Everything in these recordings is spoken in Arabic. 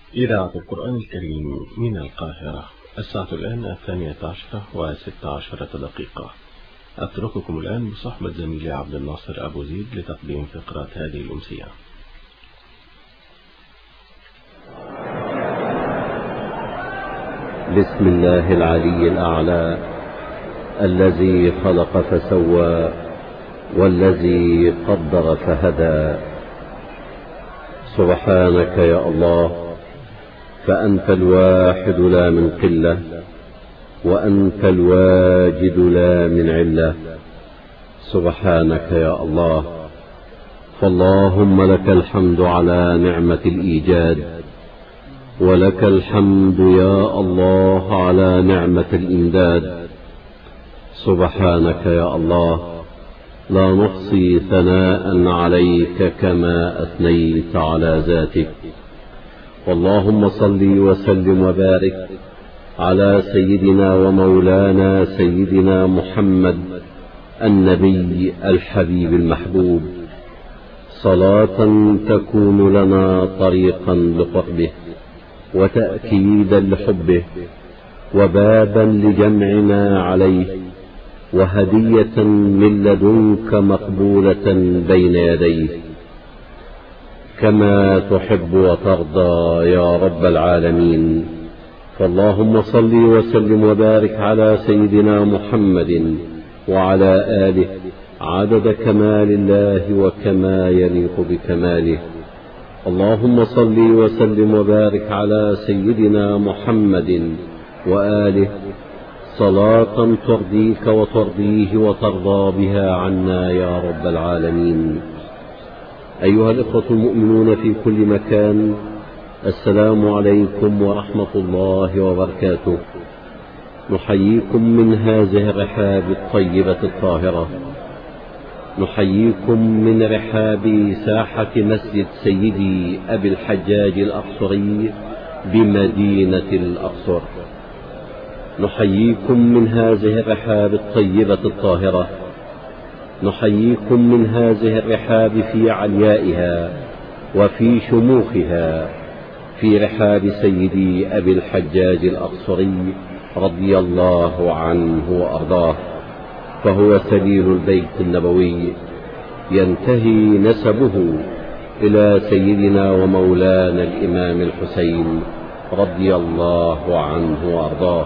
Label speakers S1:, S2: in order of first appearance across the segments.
S1: إذاعة القرآن الكريم من القاهرة. الساعة الآن 12:16 أترككم الآن بصحبة زميلي عبد الناصر أبو زيد لتقديم فقرة هذه الأمسية.
S2: بسم الله العلي الأعلى الذي خلق فسوى والذي قدر فهدى. سبحانك يا الله، فأنت الواحد لا من قلة، وأنت الواجد لا من علة. سبحانك يا الله، فاللهم لك الحمد على نعمة الإيجاد، ولك الحمد يا الله على نعمة الإمداد. سبحانك يا الله، لا نحصي ثناء عليك كما أثنيت على ذاتك. اللهم صل وسلم وبارك على سيدنا ومولانا سيدنا محمد النبي الحبيب المحبوب، صلاة تكون لنا طريقا لقربه وتأكيدا لحبه وبابا لجمعنا عليه وهدية من لدنك مقبولة بين يديه، كما تحب وترضى يا رب العالمين. فاللهم صل وسلم وبارك على سيدنا محمد وعلى آله عدد كمال الله وكما يليق بكماله. اللهم صل وسلم وبارك على سيدنا محمد وآله صلاة ترضيك وترضيه وترضى بها عنا يا رب العالمين. أيها الإخوة المؤمنون في كل مكان، السلام عليكم ورحمة الله وبركاته. نحييكم من هذه الرحاب الطيبة الطاهرة، نحييكم من رحاب ساحة مسجد سيدي أبي الحجاج الأقصري بمدينة الأقصر. نحييكم من هذه الرحاب الطيبة الطاهرة، نحييكم من هذه الرحاب في عليائها وفي شموخها، في رحاب سيدي أبي الحجاج الأقصري رضي الله عنه وأرضاه، فهو سبيل البيت النبوي، ينتهي نسبه إلى سيدنا ومولانا الإمام الحسين رضي الله عنه وأرضاه.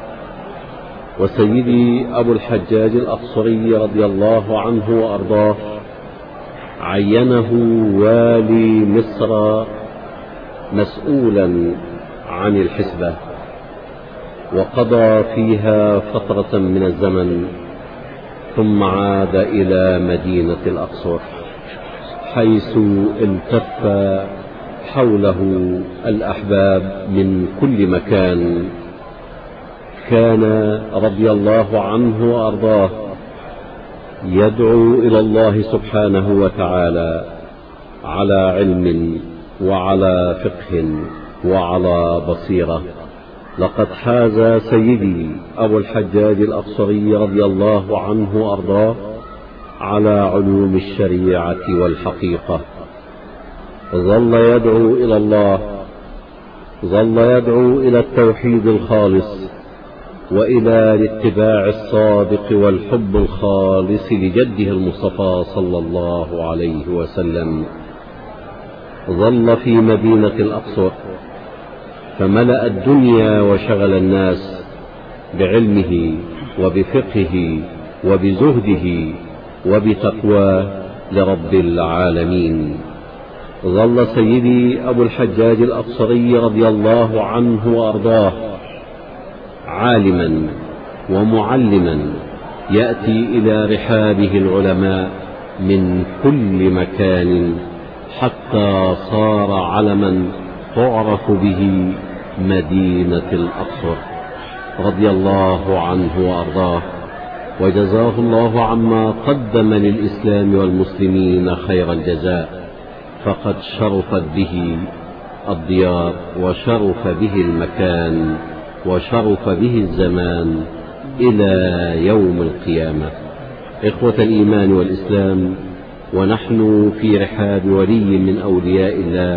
S2: وسيدي أبو الحجاج الأقصري رضي الله عنه وأرضاه عينه والي مصر مسؤولا عن الحسبة، وقضى فيها فترة من الزمن، ثم عاد إلى مدينة الأقصر، حيث التف حوله الأحباب من كل مكان. كان رضي الله عنه وأرضاه يدعو إلى الله سبحانه وتعالى على علم وعلى فقه وعلى بصيرة. لقد حاز سيدي أبو الحجاج الأقصري رضي الله عنه وأرضاه على علوم الشريعة والحقيقة. ظل يدعو إلى الله، ظل يدعو إلى التوحيد الخالص وإلى الاتباع الصادق والحب الخالص لجده المصطفى صلى الله عليه وسلم. ظل في مدينة الأقصر فملأ الدنيا وشغل الناس بعلمه وبفقهه وبزهده وبتقواه لرب العالمين. ظل سيدي أبو الحجاج الأقصري رضي الله عنه وأرضاه عالما ومعلما، يأتي إلى رحابه العلماء من كل مكان، حتى صار علما تعرف به مدينة الأقصر رضي الله عنه وأرضاه. وجزاه الله عما قدم للإسلام والمسلمين خير الجزاء، فقد شرفت به الديار وشرف به المكان وشرف به الزمان إلى يوم القيامة. إخوة الإيمان والإسلام، ونحن في رحاب ولي من أولياء الله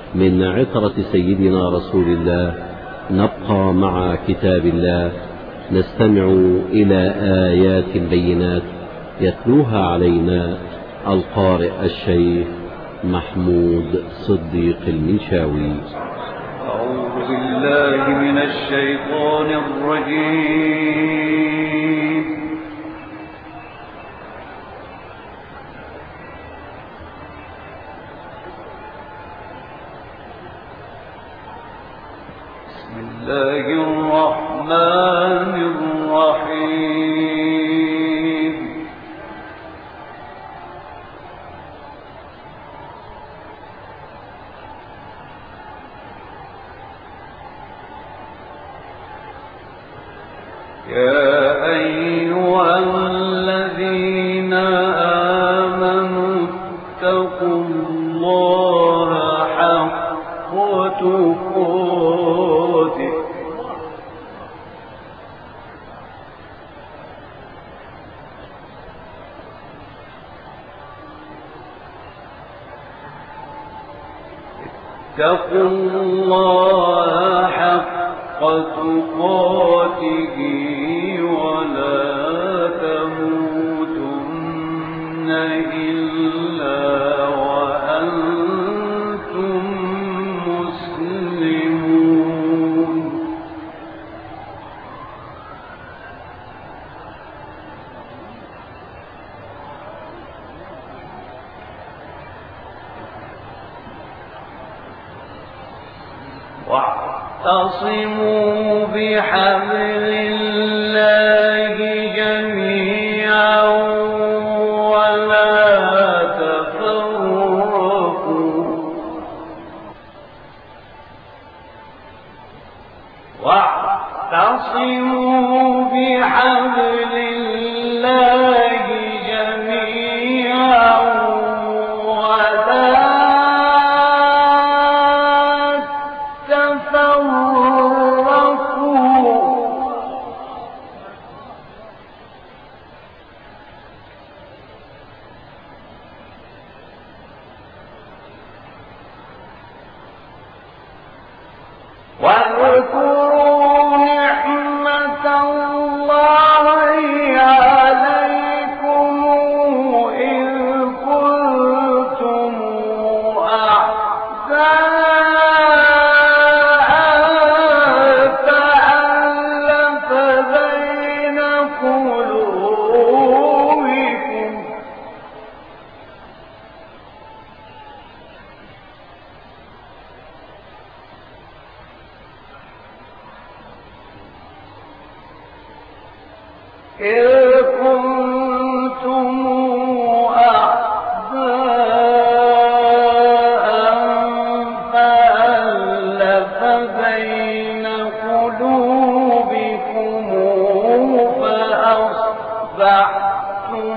S2: من عترة سيدنا رسول الله نبقى مع كتاب الله، نستمع إلى آيات بينات يتلوها علينا القارئ الشيخ محمود صديق المنشاوي.
S3: أعوذ بالله من الشيطان الرجيم. بسم الله الرحمن الرحيم. يا أيها الذين آمنوا اتقوا الله حق تقاته اتقوا الله حق تقاته ولا تموتن إلا وأنتم مسلمون. واعتصموا بحبل الله جميعا ولا تفرقوا. واعتصموا بحبل الله جميعا ولا واذكروا نعمة الله عليكم إذ كنتم أعداء فألف بين قلوبكم إذ كنتم أعداء فألف بين قلوبكم فأصبحتم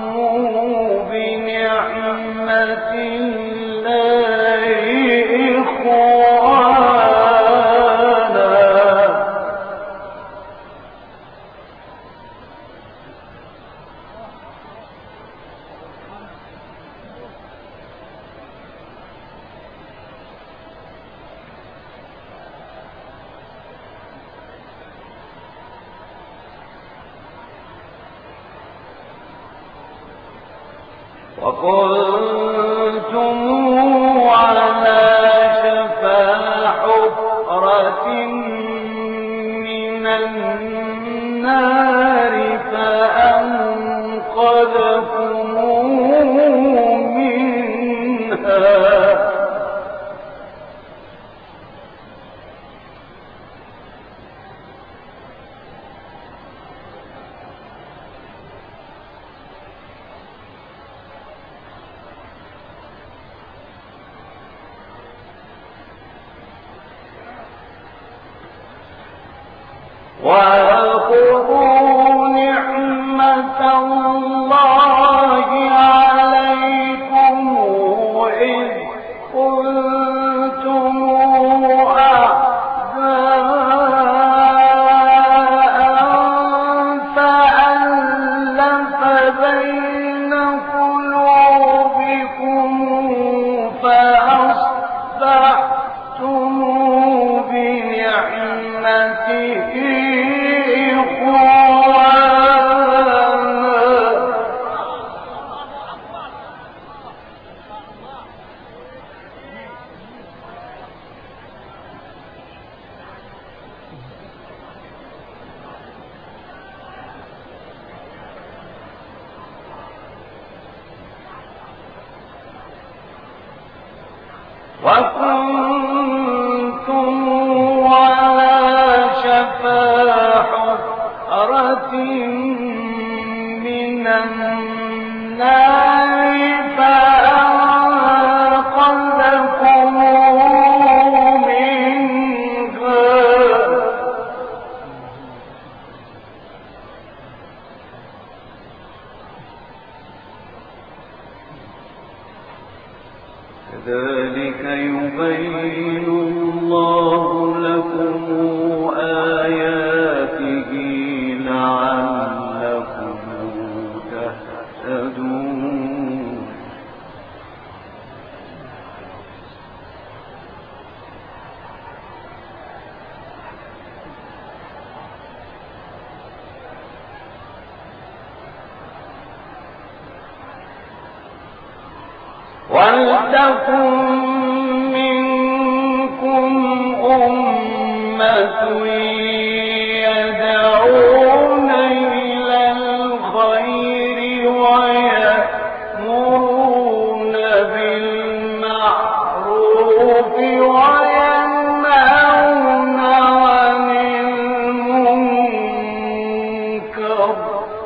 S3: بنعمة الله إخوانا. وكنتم على شفا حفرة من النار فأنقذكم منها. واذكروا نعمة الله عليكم إذ كنتم أعداء فألف بين قلوبكم فأصبحتم وكنتم على شفا حفرة من النار فأنقذكم منها كذلك يبين الله لكم آياته لعلكم تهتدون ولتكن منكم أمة يدعون إلى الخير ويأمرون بالمعروف وينهون عن المنكر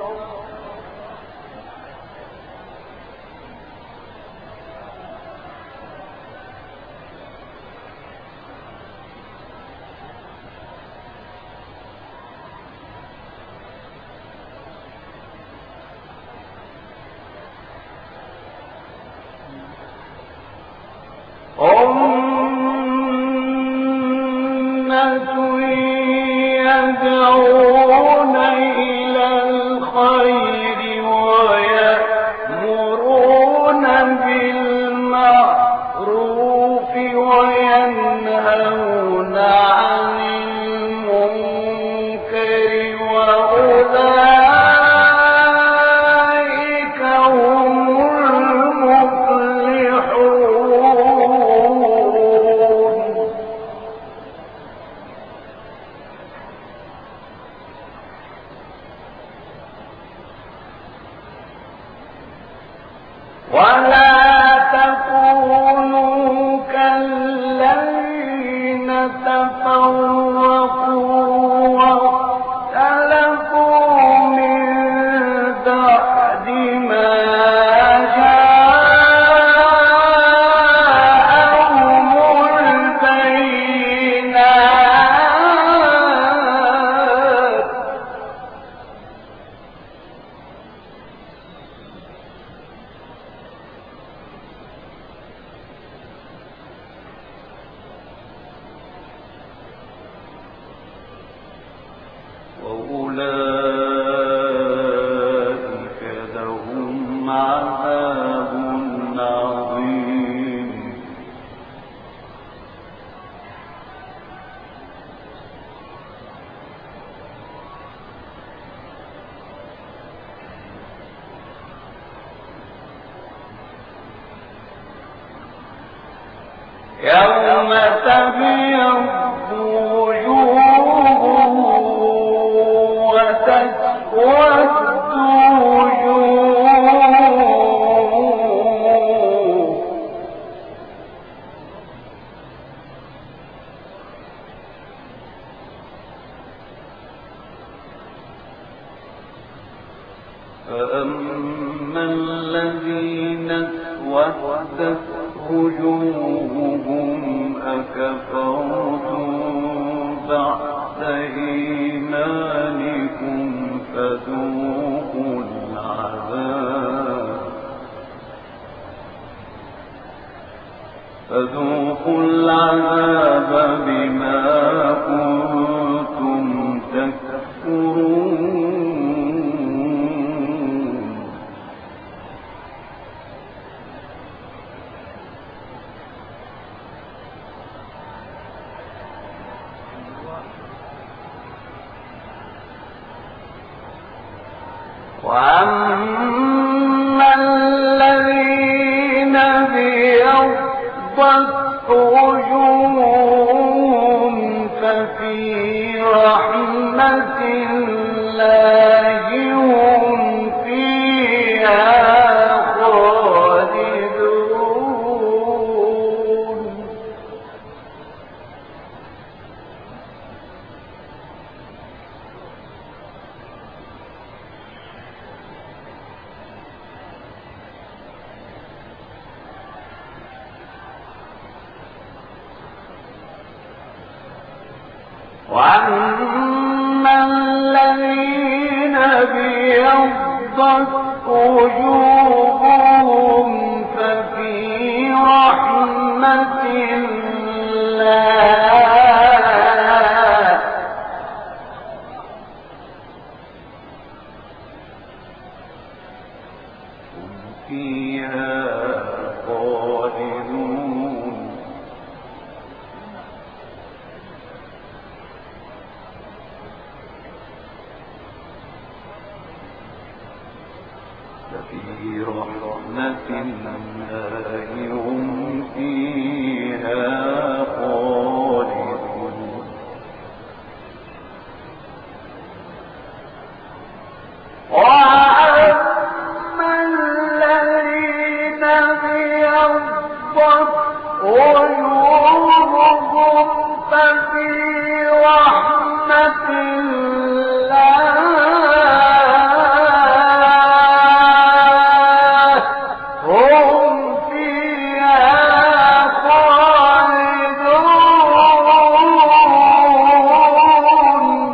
S3: أمة يدعون إلى الخير ويأمرون بالمعروف وينهون عن المنكر وأولئك هم المفلحون ولا تكونوا كالذين تفرقوا واختلفوا من بعد ما جاءهم البينات وأولئك لهم عذاب عظيم يوم تبيض وجوه وتسود وجوه فأما الذين اسودت وجوههم أكفرتم بعد إيمانكم فذوقوا العذاب بما كنتم تكفرون وأما الذين ابيضت وجوههم ففي رحمة الله هم فيها خالدون وأما الذين ابيضت وجوههم ففي رحمة الله هم فيها خالدون ففي رحمة الله هم فيها خالدون وأما الذين ابيضت وجوههم ففي رحمة الله هم فيها خالدون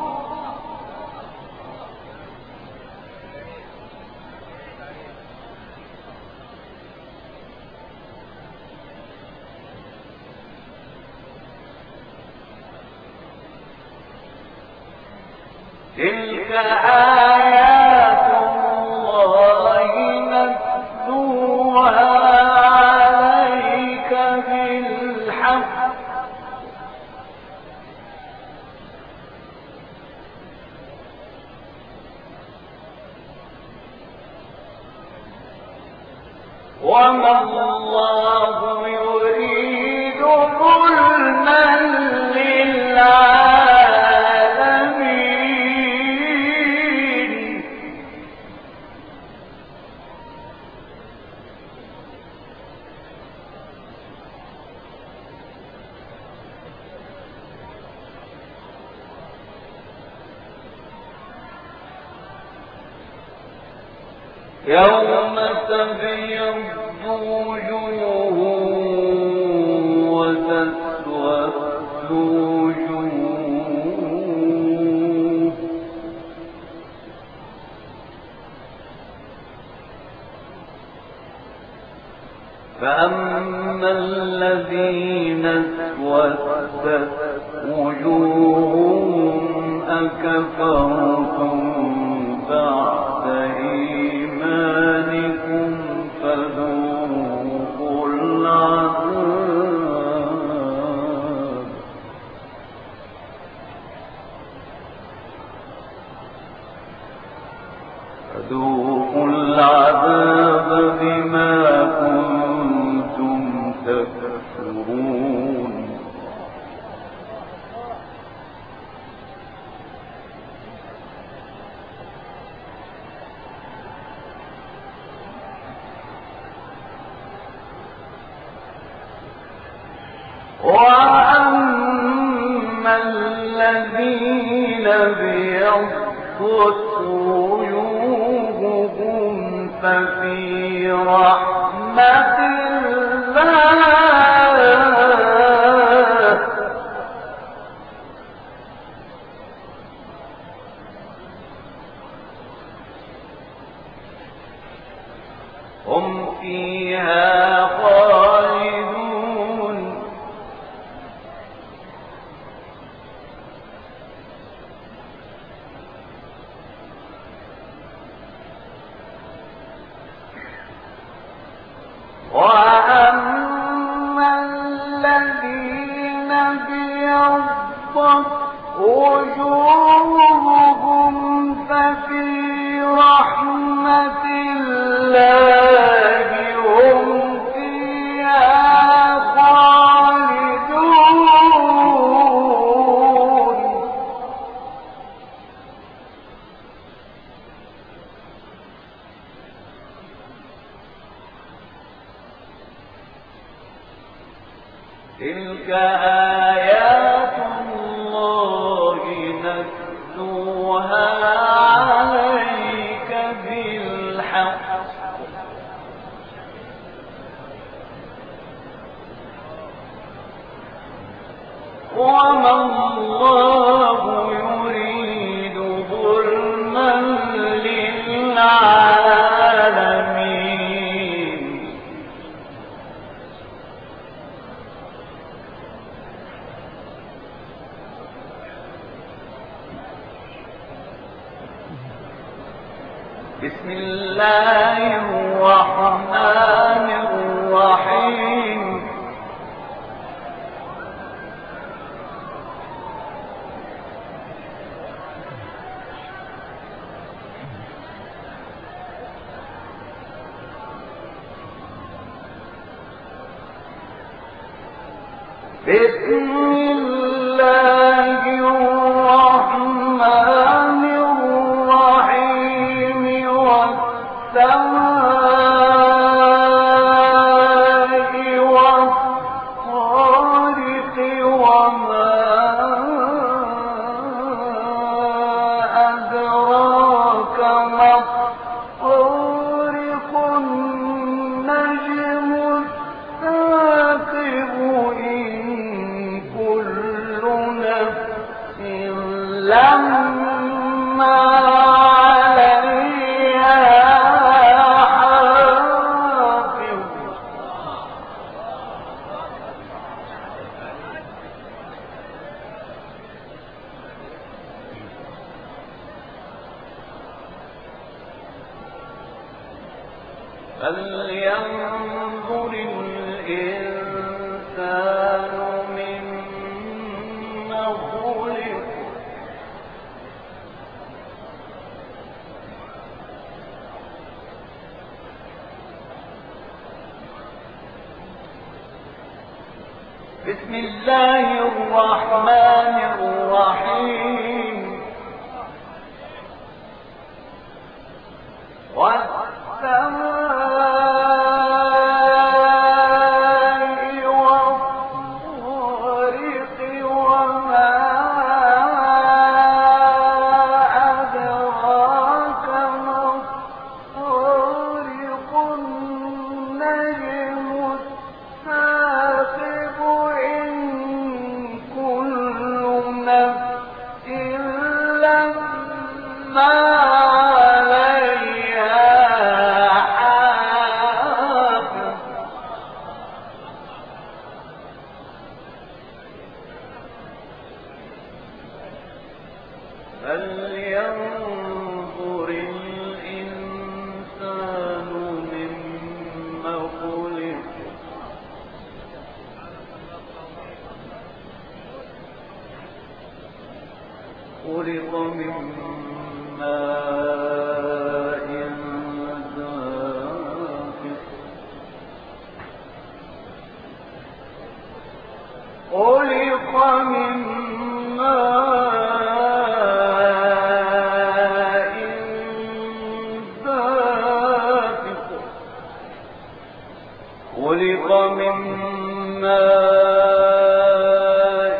S3: تلك آيات الله نتلوها عليك بالحق وما الله يريد ظلما للعالمين يوم تبيض وجوه وتسود وجوه فأما الذين اسودت وجوههم أكفرتم بعد إيمانكم فذوقوا العذاب بما كنتم تكفرون وأما الذين ابيضت وجوههم ففي رحمة الله هم فيها خالدون وأما الذين ابيضت وجوههم ففي رحمة الله هم فيها خالدون تلك آيات الله نتلوها عليك بالحق وما الله يريد ظلما للعالمين. بسم الله الرحمن الرحيم. بسم الله الرحمن الرحيم. والسماء والطارق وما أدراك ما الطارق. النجم الثاقب. إن كل نفس لما عليها حافظ. فلينظر الإنسان مما خلق. بسم الله الرحمن الرحيم. والسماء والطارق وما أدراك ما الطارق. النجم الثاقب. إن كل نفس لما عليها حافظ. فلينظر الإنسان مما خلق. خلق من ماء دافق. خلق من ماء دافق. خلق من ماء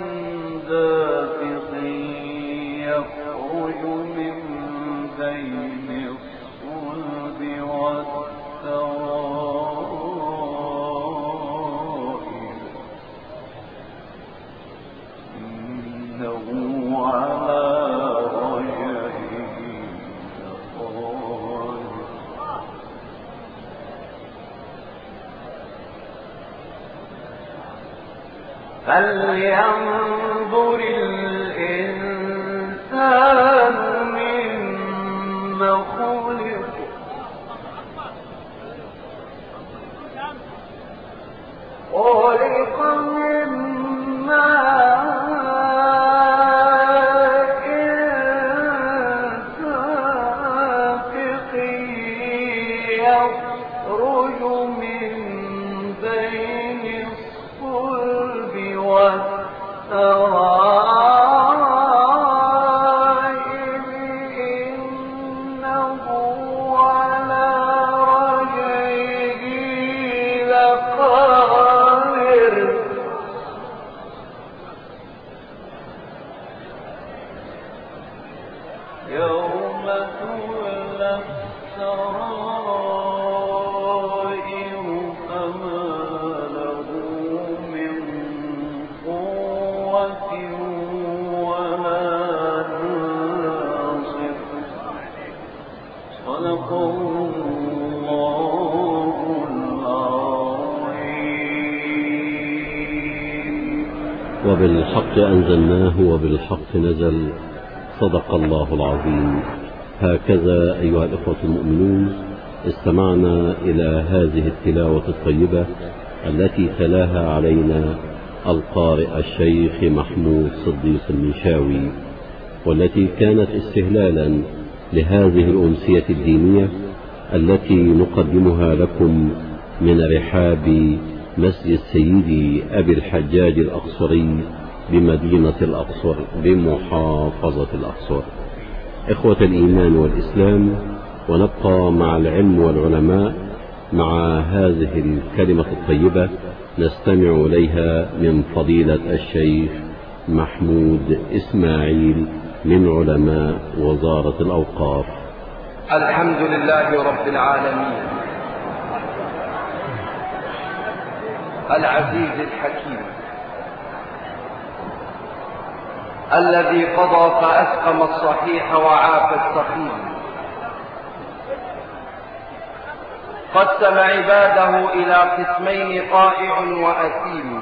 S3: دافق. يخرج من بين الصلب والترائب. إنه على رجعه لقادر. فلينظر الإنسان مما خلق. خلق من ماء دافق. يخرج من بين الصلب والترائب. إنه على رجعه لقادر. يوم تولى السرائر فما له من قوة ولا ناصر. صدق الله العظيم.
S2: وبالحق أنزلناه وبالحق نزل. صدق الله العظيم. هكذا أيها الإخوة المؤمنون استمعنا إلى هذه التلاوة الطيبة التي تلاها علينا القارئ الشيخ محمود صديق المنشاوي، والتي كانت استهلالا لهذه الأمسية الدينية التي نقدمها لكم من رحاب مسجد سيدي أبي الحجاج الأقصري بمدينة الأقصر بمحافظة الأقصر. إخوة الإيمان والإسلام، ونبقى مع العلم والعلماء مع هذه الكلمة الطيبة نستمع إليها من فضيلة الشيخ محمود إسماعيل من علماء وزارة الأوقاف.
S4: الحمد لله رب العالمين العزيز الحكيم الذي قضى فأسقم الصحيح وعافى السقيم، قسم عباده إلى قسمين طائع وأثيم،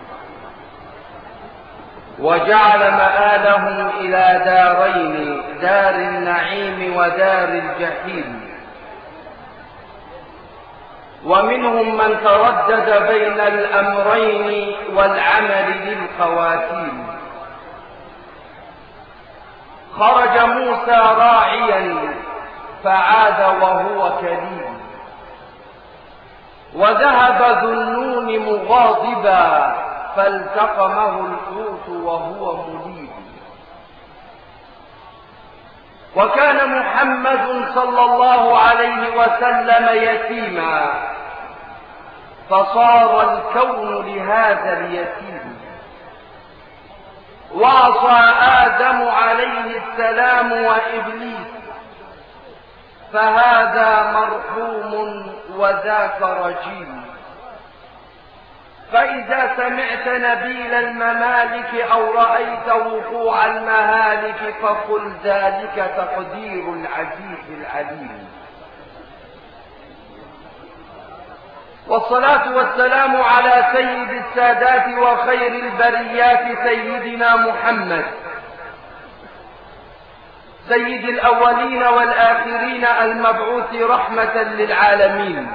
S4: وجعل مآلهم إلى دارين، دار النعيم ودار الجحيم. ومنهم من تردد بين الأمرين والعمل للخواتيم. خرج موسى راعيا فعاد وهو كليم، وذهب ذو النون مغاضبا فالتقمه الحوت وهو مليم. وكان محمد صلى الله عليه وسلم يتيما، فصار الكون لهذا اليتيم. وعصى آدم عليه السلام وإبليس، فهذا مرحوم وذاك رجيم. فإذا سمعت نبيل الممالك أو رأيت وقوع المهالك فقل ذلك تقدير العزيز العليم. والصلاة والسلام على سيد السادات وخير البريات سيدنا محمد، سيد الأولين والآخرين المبعوث رحمة للعالمين.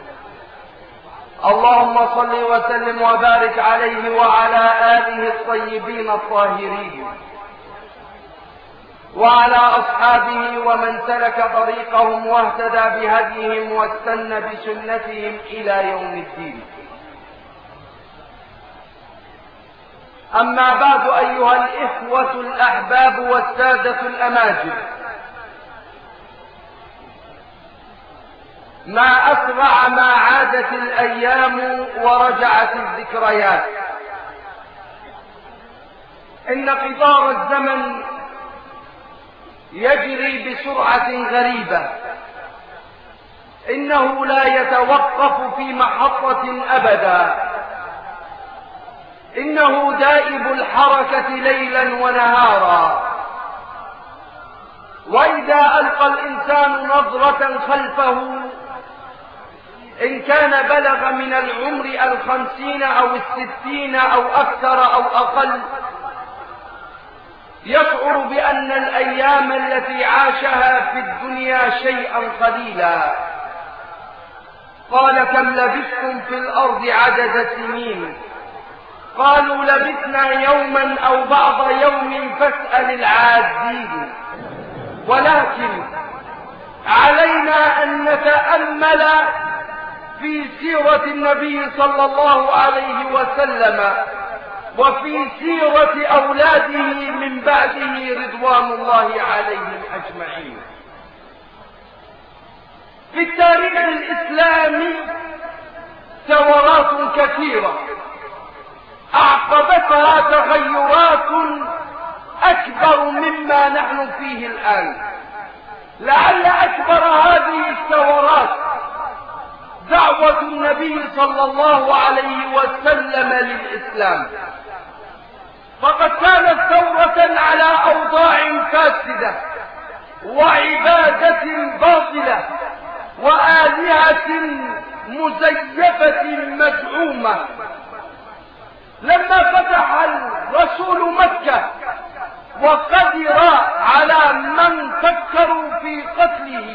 S4: اللهم صل وسلم وبارك عليه وعلى آله الطيبين الطاهرين، وعلى أصحابه ومن سلك طريقهم واهتدى بهديهم واستنى بسنتهم إلى يوم الدين. أما بعد أيها الإخوة الأحباب والسادة الأماجد، ما أسرع ما عادت الأيام ورجعت الذكريات. إن قطار الزمن يجري بسرعة غريبة، إنه لا يتوقف في محطة أبدا، إنه دائب الحركة ليلا ونهارا. وإذا ألقى الإنسان نظرة خلفه، إن كان بلغ من العمر 50 أو 60 أو أكثر أو أقل، يشعر بأن الأيام التي عاشها في الدنيا شيئا قليلا. قال: كم لبثتم في الأرض عدد سنين؟ قالوا: لبثنا يوما أو بعض يوم فاسأل العادين. ولكن علينا أن نتأمل في سيرة النبي صلى الله عليه وسلم وفي سيرة أولاده من بعده رضوان الله عليهم أجمعين. في التاريخ الإسلامي ثورات كثيرة أعقبتها تغيرات أكبر مما نحن فيه الآن. لعل أكبر هذه الثورات دعوة النبي صلى الله عليه وسلم للإسلام. فقد كانت ثورة على أوضاع فاسدة وعبادة باطلة وآلهة مزيفة مزعومة. لما فتح الرسول مكة وقدر على من فكروا في قتله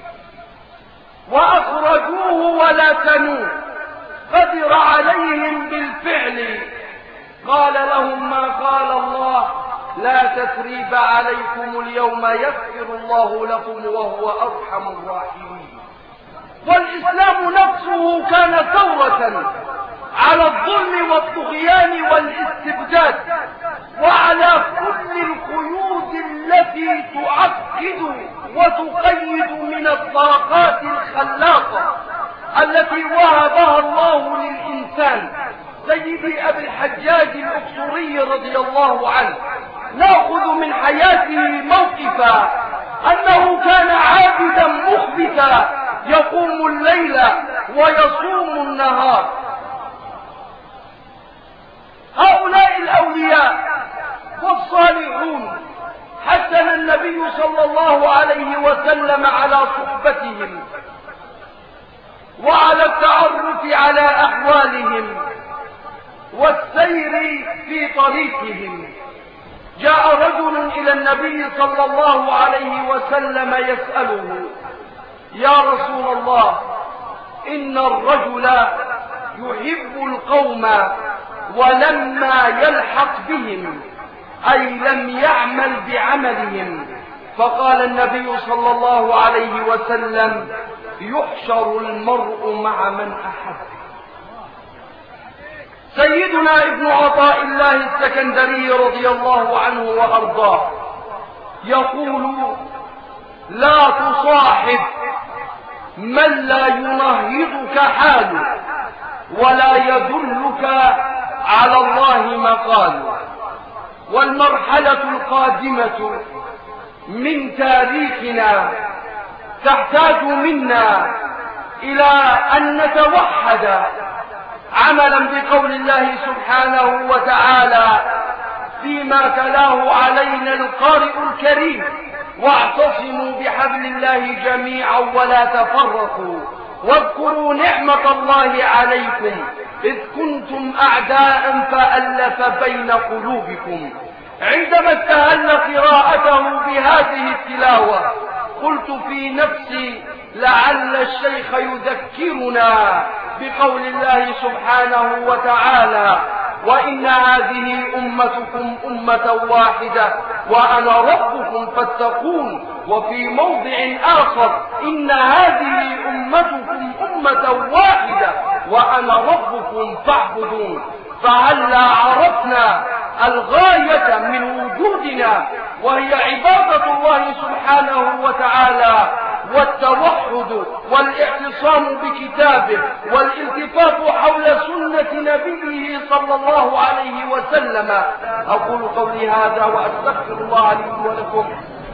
S4: وأخرجوه ولاتنوه، قدر عليهم بالفعل، قال لهم ما قال الله: لا تثريب عليكم اليوم يغفر الله لكم وهو أرحم الراحمين. والإسلام نفسه كان ثورة على الظلم والطغيان والاستبداد وعلى كل القيود التي تعقد وتقيد من الطاقات الخلاقة التي وهبها الله للإنسان. سيدي أبي الحجاج الأقصري رضي الله عنه نأخذ من حياته موقفا أنه كان عابدا مخبتا يقوم الليل ويصوم النهار. هؤلاء الأولياء والصالحون حثنا النبي صلى الله عليه وسلم على صحبتهم وعلى التعرف على أحوالهم والسير في طريقهم. جاء رجل إلى النبي صلى الله عليه وسلم يسأله: يا رسول الله، إن الرجل يحب القوم ولما يلحق بهم، أي لم يعمل بعملهم. فقال النبي صلى الله عليه وسلم: يحشر المرء مع من أحب. سيدنا ابن عطاء الله السكندري رضي الله عنه وأرضاه يقول: لا تصاحب من لا ينهضك حاله ولا يدلك على الله مقاله. والمرحلة القادمة من تاريخنا تحتاج منا إلى أن نتوحد عملا بقول الله سبحانه وتعالى فيما تلاه علينا القارئ الكريم: واعتصموا بحبل الله جميعا ولا تفرقوا واذكروا نعمة الله عليكم إذ كنتم أعداء فألف بين قلوبكم. عندما استهل قراءته بهذه التلاوة قلت في نفسي: لعل الشيخ يذكرنا بقول الله سبحانه وتعالى: وإن هذه أمتكم أمة واحدة وأنا ربكم فاتقون. وفي موضع آخر: إن هذه أمتكم أمة واحدة وأنا ربكم فاعبدون. فهلا عرفنا الغاية من وجودنا وهي عبادة الله سبحانه وتعالى والتوحد والاعتصام بكتابه والالتفاف حول سنة نبيه صلى الله عليه وسلم. أقول قولي هذا وأستغفر الله لي ولكم.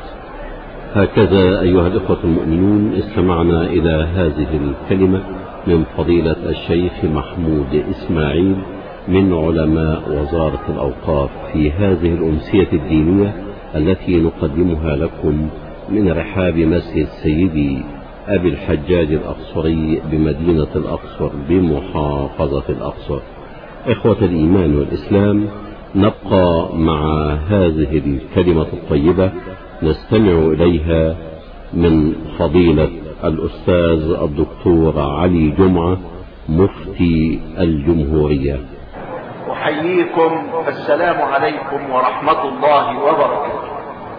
S2: هكذا أيها الإخوة المؤمنون استمعنا إلى هذه الكلمة من فضيلة الشيخ محمود إسماعيل من علماء وزارة الأوقاف في هذه الأمسية الدينية التي نقدمها لكم من رحاب مسجد سيدي أبي الحجاج الأقصري بمدينة الأقصر بمحافظة الأقصر. إخوة الإيمان والإسلام، نبقى مع هذه الكلمة الطيبة نستمع إليها من فضيلة الأستاذ الدكتور علي جمعة مفتي الجمهورية.
S5: أحييكم، السلام عليكم ورحمة الله وبركاته.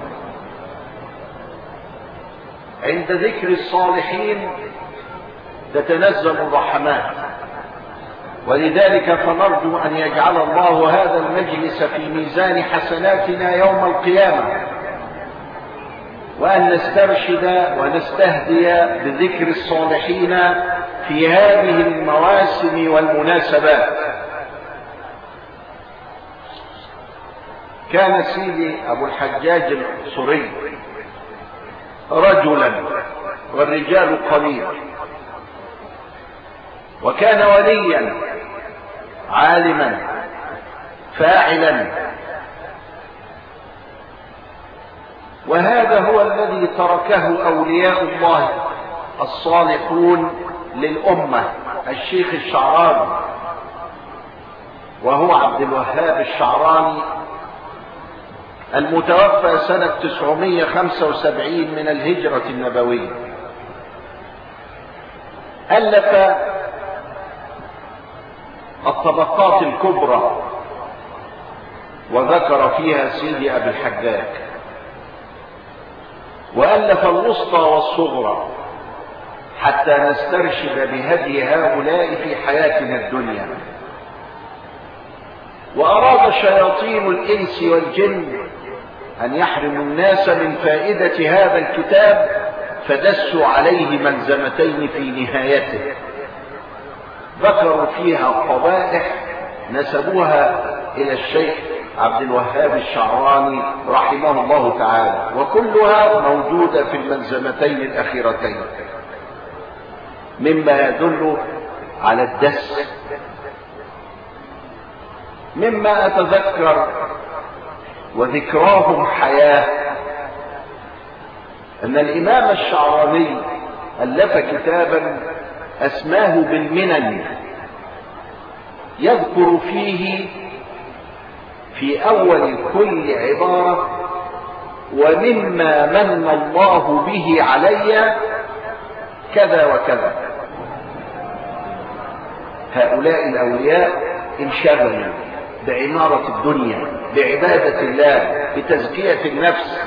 S5: عند ذكر الصالحين تتنزل الرحمات، ولذلك فنرجو أن يجعل الله هذا المجلس في ميزان حسناتنا يوم القيامة، وأن نسترشد ونستهدي بذكر الصالحين في هذه المواسم والمناسبات. كان سيدي أبو الحجاج الأقصري رجلا والرجال قليل، وكان وليا عالما فاعلا وهذا هو الذي تركه أولياء الله الصالحون للأمة. الشيخ الشعراني وهو عبد الوهاب الشعراني المتوفى سنة 975 من الهجرة النبوية، ألف الطبقات الكبرى وذكر فيها سيدي أبي الحجاج، وألف الوسطى والصغرى حتى نسترشد بهدي هؤلاء في حياتنا الدنيا. وأراد شياطين الإنس والجن أن يحرموا الناس من فائدة هذا الكتاب، فدسوا عليه ملزمتين في نهايته ذكروا فيها قبائح نسبوها إلى الشيخ عبد الوهاب الشعراني رحمه الله تعالى، وكلها موجودة في الملزمتين الأخيرتين، مما يدل على الدس. مما أتذكر وذكراهم حياة أن الإمام الشعراني ألف كتابا أسماه بالمنن، يذكر فيه في أول كل عبارة ومما من الله به علي كذا وكذا. هؤلاء الأولياء انشغلوا بعمارة الدنيا، بعبادة الله، بتزكية النفس،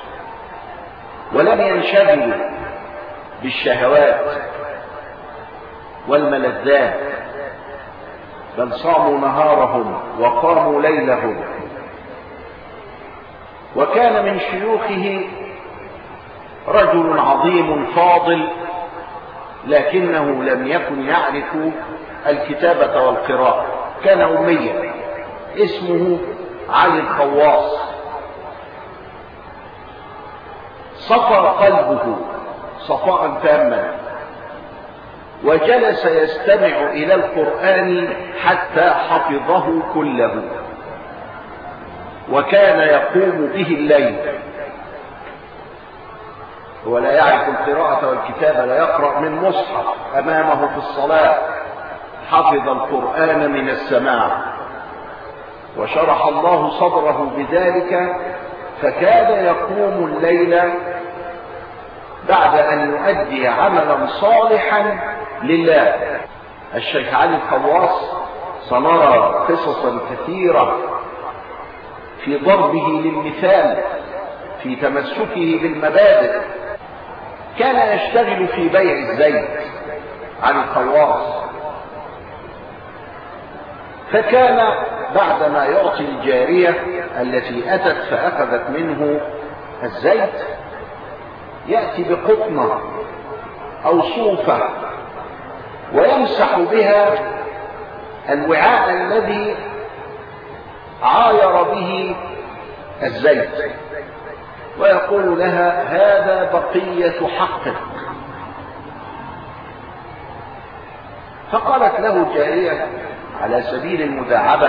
S5: ولم ينشغلوا بالشهوات والملذات، بل صاموا نهارهم وقاموا ليلهم. وكان من شيوخه رجل عظيم فاضل، لكنه لم يكن يعرف الكتابة والقراءة، كان أميا، اسمه علي الخواص. صفى قلبه صفاء تاما، وجلس يستمع إلى القرآن حتى حفظه كله، وكان يقوم به الليل. هو لا يعرف القراءة والكتابة، لا يقرأ من مصحف أمامه في الصلاة، حفظ القرآن من السماع، وشرح الله صدره بذلك، فكان يقوم الليل بعد أن يؤدي عملا صالحا لله. الشيخ علي الخواص سنرى قصصا كثيرة في ضربه للمثال، في تمسكه بالمبادئ. كان يشتغل في بيع الزيت علي الخواص، فكان بعدما يعطي الجارية التي أتت فأخذت منه الزيت يأتي بقطنة أو صوفة ويمسح بها الوعاء الذي عاير به الزيت، ويقول لها هذا بقية حقك. فقالت له جارية على سبيل المداعبة،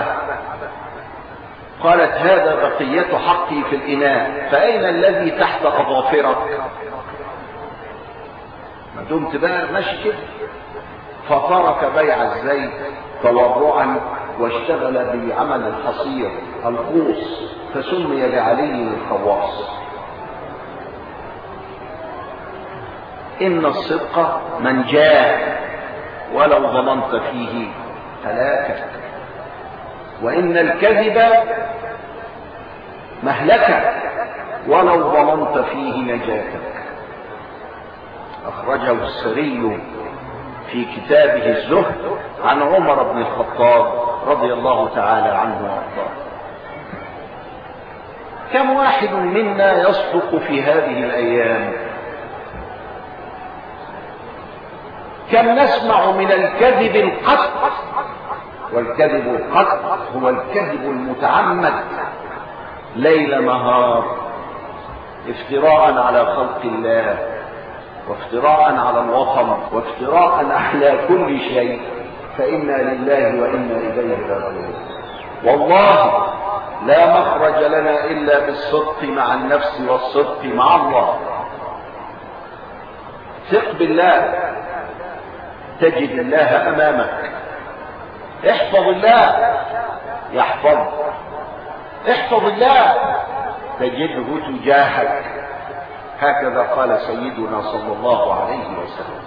S5: قالت هذا بقية حقي في الإناء، فأين الذي تحت أظافرك؟ ما دمت بقى ماشي كده. فترك بيع الزيت تورعا واشتغل بعمل الحصير القوس، فسمي بعلي الخواص. إن الصدق منجاة ولو ظننت فيه هلاكك، وإن الكذب مهلكة ولو ظننت فيه نجاتك. أخرجه السري في كتابه الزهد عن عمر بن الخطاب رضي الله تعالى عنه وارضاه. كم واحد منا يصدق في هذه الأيام؟ كم نسمع من الكذب القط، والكذب القط هو الكذب المتعمد ليل نهار، افتراء على خلق الله، وافتراء على الوطن، وافتراء على كل شيء. فإنا لله وإنا إليه راجعون. والله لا مخرج لنا إلا بالصدق مع النفس والصدق مع الله. ثق بالله تجد الله أمامك. احفظ الله يحفظك. احفظ الله تجده تجاهك. هكذا قال سيدنا صلى الله عليه وسلم.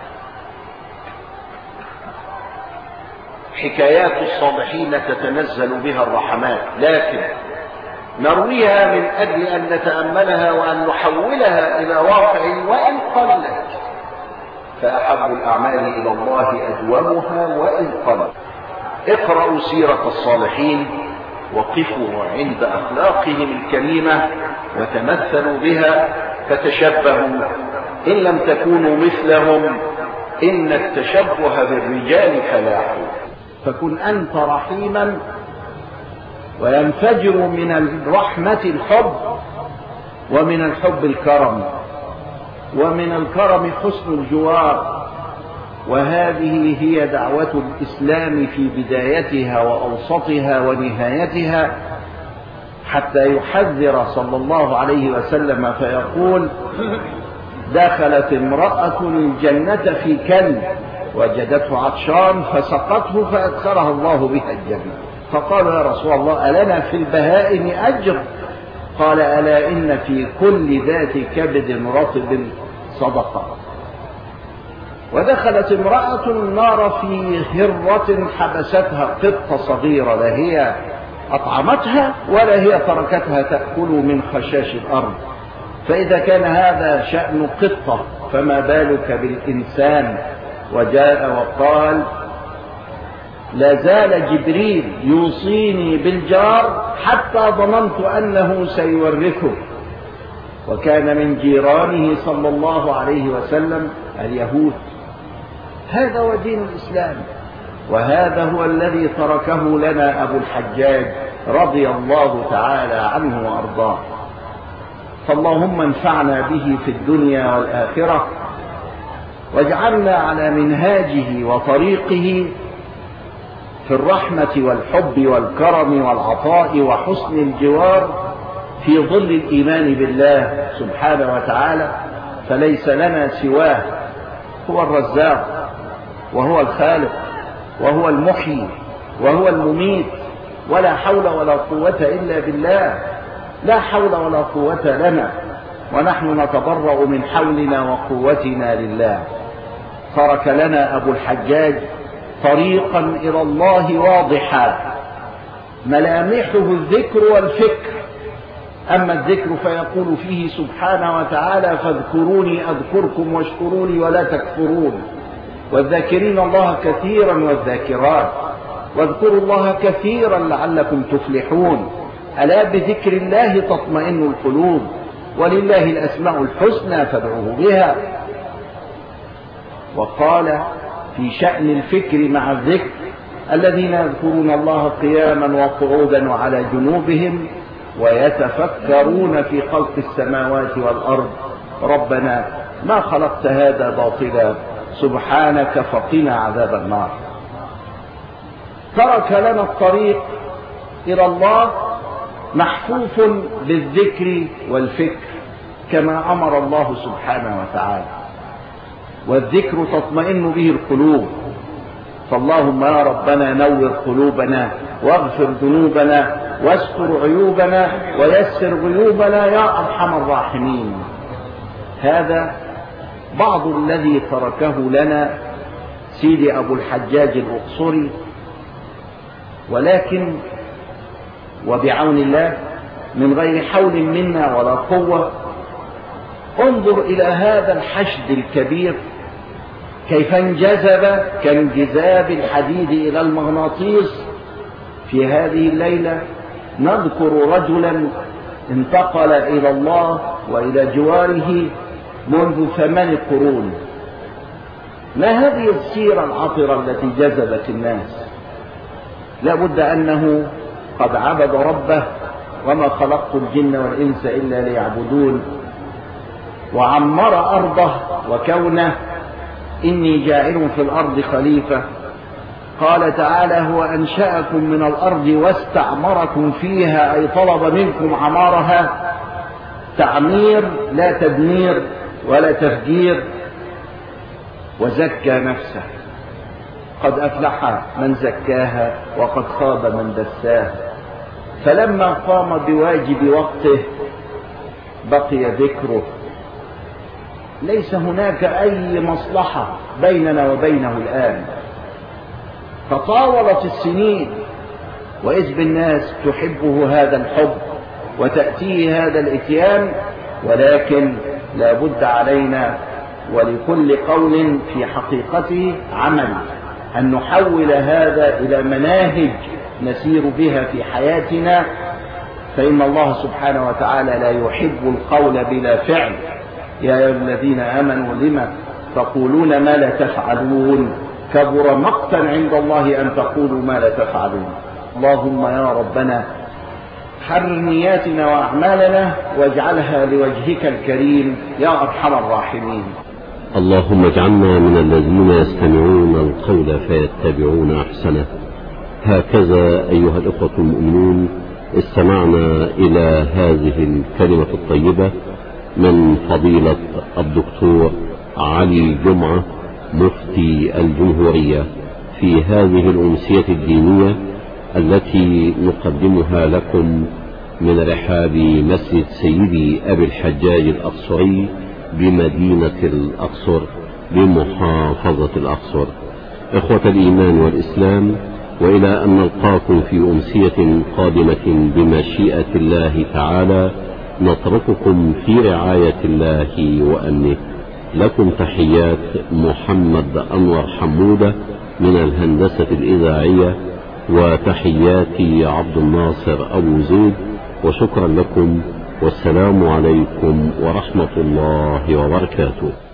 S5: حكايات الصالحين تتنزل بها الرحمات، لكن نرويها من أجل أن نتأملها وأن نحولها إلى واقع وإن قلت، فأحب الأعمال إلى الله أدومها وإن قلت. اقرأوا سيرة الصالحين وقفوا عند أخلاقهم الكريمة وتمثلوا بها، فتشبهوا إن لم تكونوا مثلهم، إن التشبه بالرجال فلاح. فكن أنت رحيما، وينفجر من الرحمة الحب، ومن الحب الكرم، ومن الكرم حسن الجوار. وهذه هي دعوة الإسلام في بدايتها وأوسطها ونهايتها، حتى يحذر صلى الله عليه وسلم فيقول: دخلت امرأة الجنة في كلب وجدته عطشان فسقته فأدخلها الله بها الجنة. فقالوا: يا رسول الله، ألنا في البهائم أجر؟ قال: ألا إن في كل ذات كبد رطب صدقة. ودخلت امرأة النار في هرة حبستها قطة صغيرة، لا هي أطعمتها ولا هي تركتها تأكل من خشاش الأرض. فإذا كان هذا شأن قطة فما بالك بالإنسان؟ وجاء وقال: لا زال جبريل يوصيني بالجار حتى ظننت أنه سيورثه. وكان من جيرانه صلى الله عليه وسلم اليهود. هذا هو دين الإسلام، وهذا هو الذي تركه لنا أبو الحجاج رضي الله تعالى عنه وأرضاه. فاللهم انفعنا به في الدنيا والآخرة، واجعلنا على منهاجه وطريقه في الرحمة والحب والكرم والعطاء وحسن الجوار في ظل الإيمان بالله سبحانه وتعالى، فليس لنا سواه. هو الرزاق، وهو الخالق، وهو المحيي، وهو المميت، ولا حول ولا قوة إلا بالله. لا حول ولا قوة لنا، ونحن نتبرأ من حولنا وقوتنا لله. ترك لنا أبو الحجاج طريقا إلى الله واضحا، ملامحه الذكر والفكر. أما الذكر فيقول فيه سبحانه وتعالى: فاذكروني أذكركم واشكروا لي ولا تكفرون. والذاكرين الله كثيرا والذاكرات، واذكروا الله كثيرا لعلكم تفلحون. ألا بذكر الله تطمئن القلوب، ولله الأسماء الحسنى فادعوه بها. وقال في شأن الفكر مع الذكر: الذين يذكرون الله قياما وقعودا وعلى جنوبهم ويتفكرون في خلق السماوات والأرض ربنا ما خلقت هذا باطلا سبحانك فقنا عذاب النار. ترك لنا الطريق إلى الله محفوف بالذكر والفكر كما أمر الله سبحانه وتعالى، والذكر تطمئن به القلوب. فاللهم يا ربنا نور قلوبنا واغفر ذنوبنا واستر عيوبنا ويسر غيوبنا يا أرحم الراحمين. هذا بعض الذي تركه لنا سيدي أبو الحجاج الأقصري، ولكن وبعون الله من غير حول منا ولا قوة. انظر إلى هذا الحشد الكبير كيف انجذب كانجذاب الحديد إلى المغناطيس. في هذه الليلة نذكر رجلا انتقل إلى الله وإلى جواره منذ 8 قرون. ما هذه السيرة العطرة التي جذبت الناس؟ لا بد أنه قد عبد ربه: وما خلقت الجن والإنس إلا ليعبدون. وعمر أرضه وكونه: إني جاعل في الأرض خليفة. قال تعالى هو أنشأكم من الأرض واستعمركم فيها، أي طلب منكم عمارها، تعمير لا تدمير ولا تفجير. وزكى نفسه، قد أفلح من زكاها وقد خاب من دساها. فلما قام بواجب وقته بقي ذكره، ليس هناك أي مصلحة بيننا وبينه الآن. تطاولت السنين وإذ بالناس تحبه هذا الحب وتأتيه هذا الإتيان، ولكن لا بد علينا ولكل قول في حقيقته عمل، أن نحول هذا إلى مناهج نسير بها في حياتنا، فإن الله سبحانه وتعالى لا يحب القول بلا فعل. يا أيها الذين آمنوا لما تقولون ما لا تفعلون، كبر مقتا عند الله أن تقولوا ما لا تفعلون. اللهم يا ربنا حرر نياتنا وأعمالنا واجعلها لوجهك الكريم يا أرحم الراحمين.
S2: اللهم اجعلنا من الذين يستمعون القول فيتبعون أحسنه. هكذا أيها الأخوة المؤمنون استمعنا إلى هذه الكلمة الطيبة من فضيلة الدكتور علي جمعة مفتي الجمهورية في هذه الأمسية الدينية التي نقدمها لكم من رحاب مسجد سيدي أبي الحجاج الأقصري بمدينة الأقصر بمحافظة الأقصر. إخوة الإيمان والإسلام، وإلى أن نلقاكم في أمسية قادمة بمشيئة الله تعالى، نترككم في رعاية الله وأمنه. لكم تحيات محمد أنور حمودة من الهندسة الإذاعية، وتحياتي عبد الناصر أبو زيد، وشكرا لكم، والسلام عليكم ورحمة الله وبركاته.